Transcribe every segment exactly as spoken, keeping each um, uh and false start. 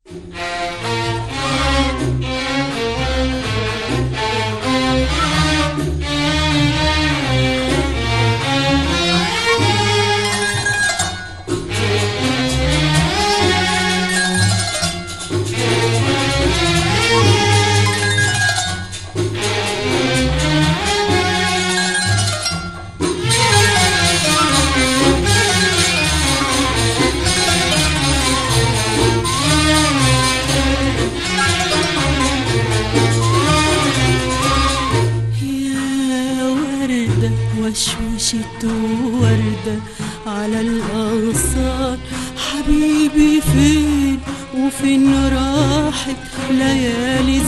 وشوشت وردة على الأغصان، حبيبي فين وفين راحت ليالي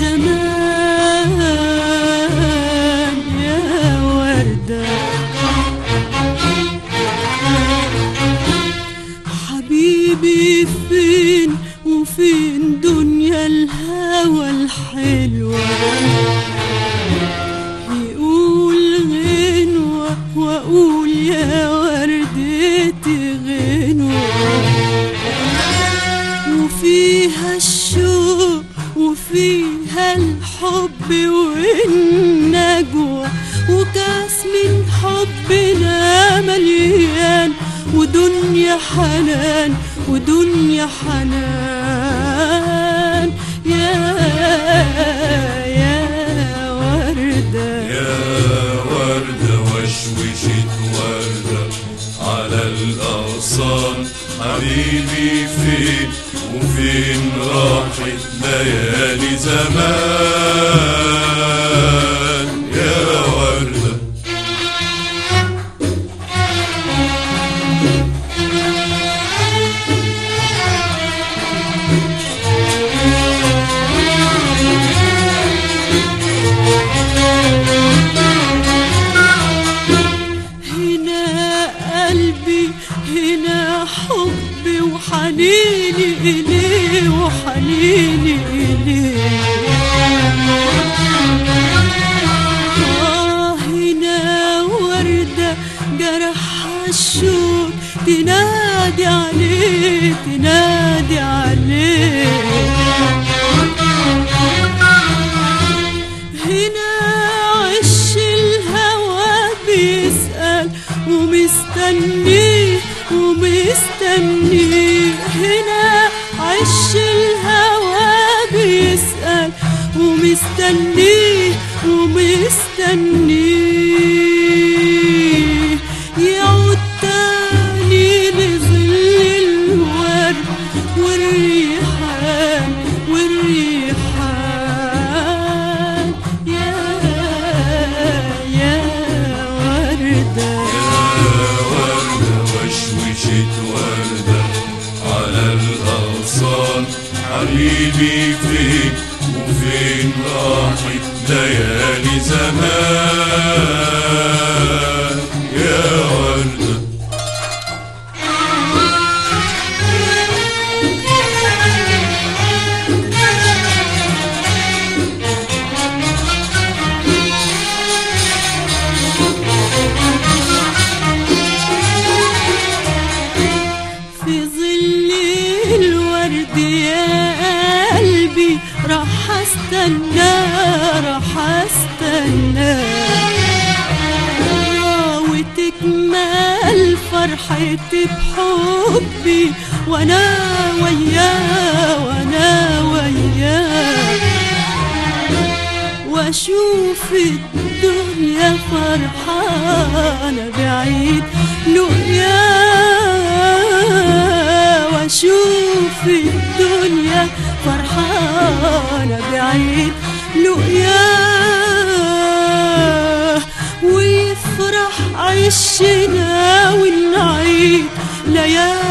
زمان يا وردة. حبيبي فين وفين دنيا الهوى الحلوة، وأقول يا وردتي غنوة، وفيها الشوق وفيها الحب والنجوى، وكاس من حبنا مليان، ودنيا حنان ودنيا حنان يا يا وردة يا وردة. وشوشت وردة على الأغصان، حبيبي فين وفين راحت ليالي زمان يا وردة. وحنيني إليه وحنيني إليه، آه هنا وردة جرحها الشوق، تنادي عليه تنادي عليه. هنا عش الهوى بيسأل ومستنيه ومستنيه، هنا عش الهوى بيسأل ومستنيه ومستنيه، يعود تاني لظل الورد والريحان والريحان يا يا وردة. وشوشت وردة على الأغصان، حبيبي فين وفين راحت ليالي زمان يا وردة. راح استنى راح استنى وتكمل فرحتي بحبي، وانا وياه وانا وياه، واشوف الدنيا فرحانة بعيد لقياه، واشوف الدنيا فرحانة بعيد لقياه، ويفرح عشنا ونعيد ليالي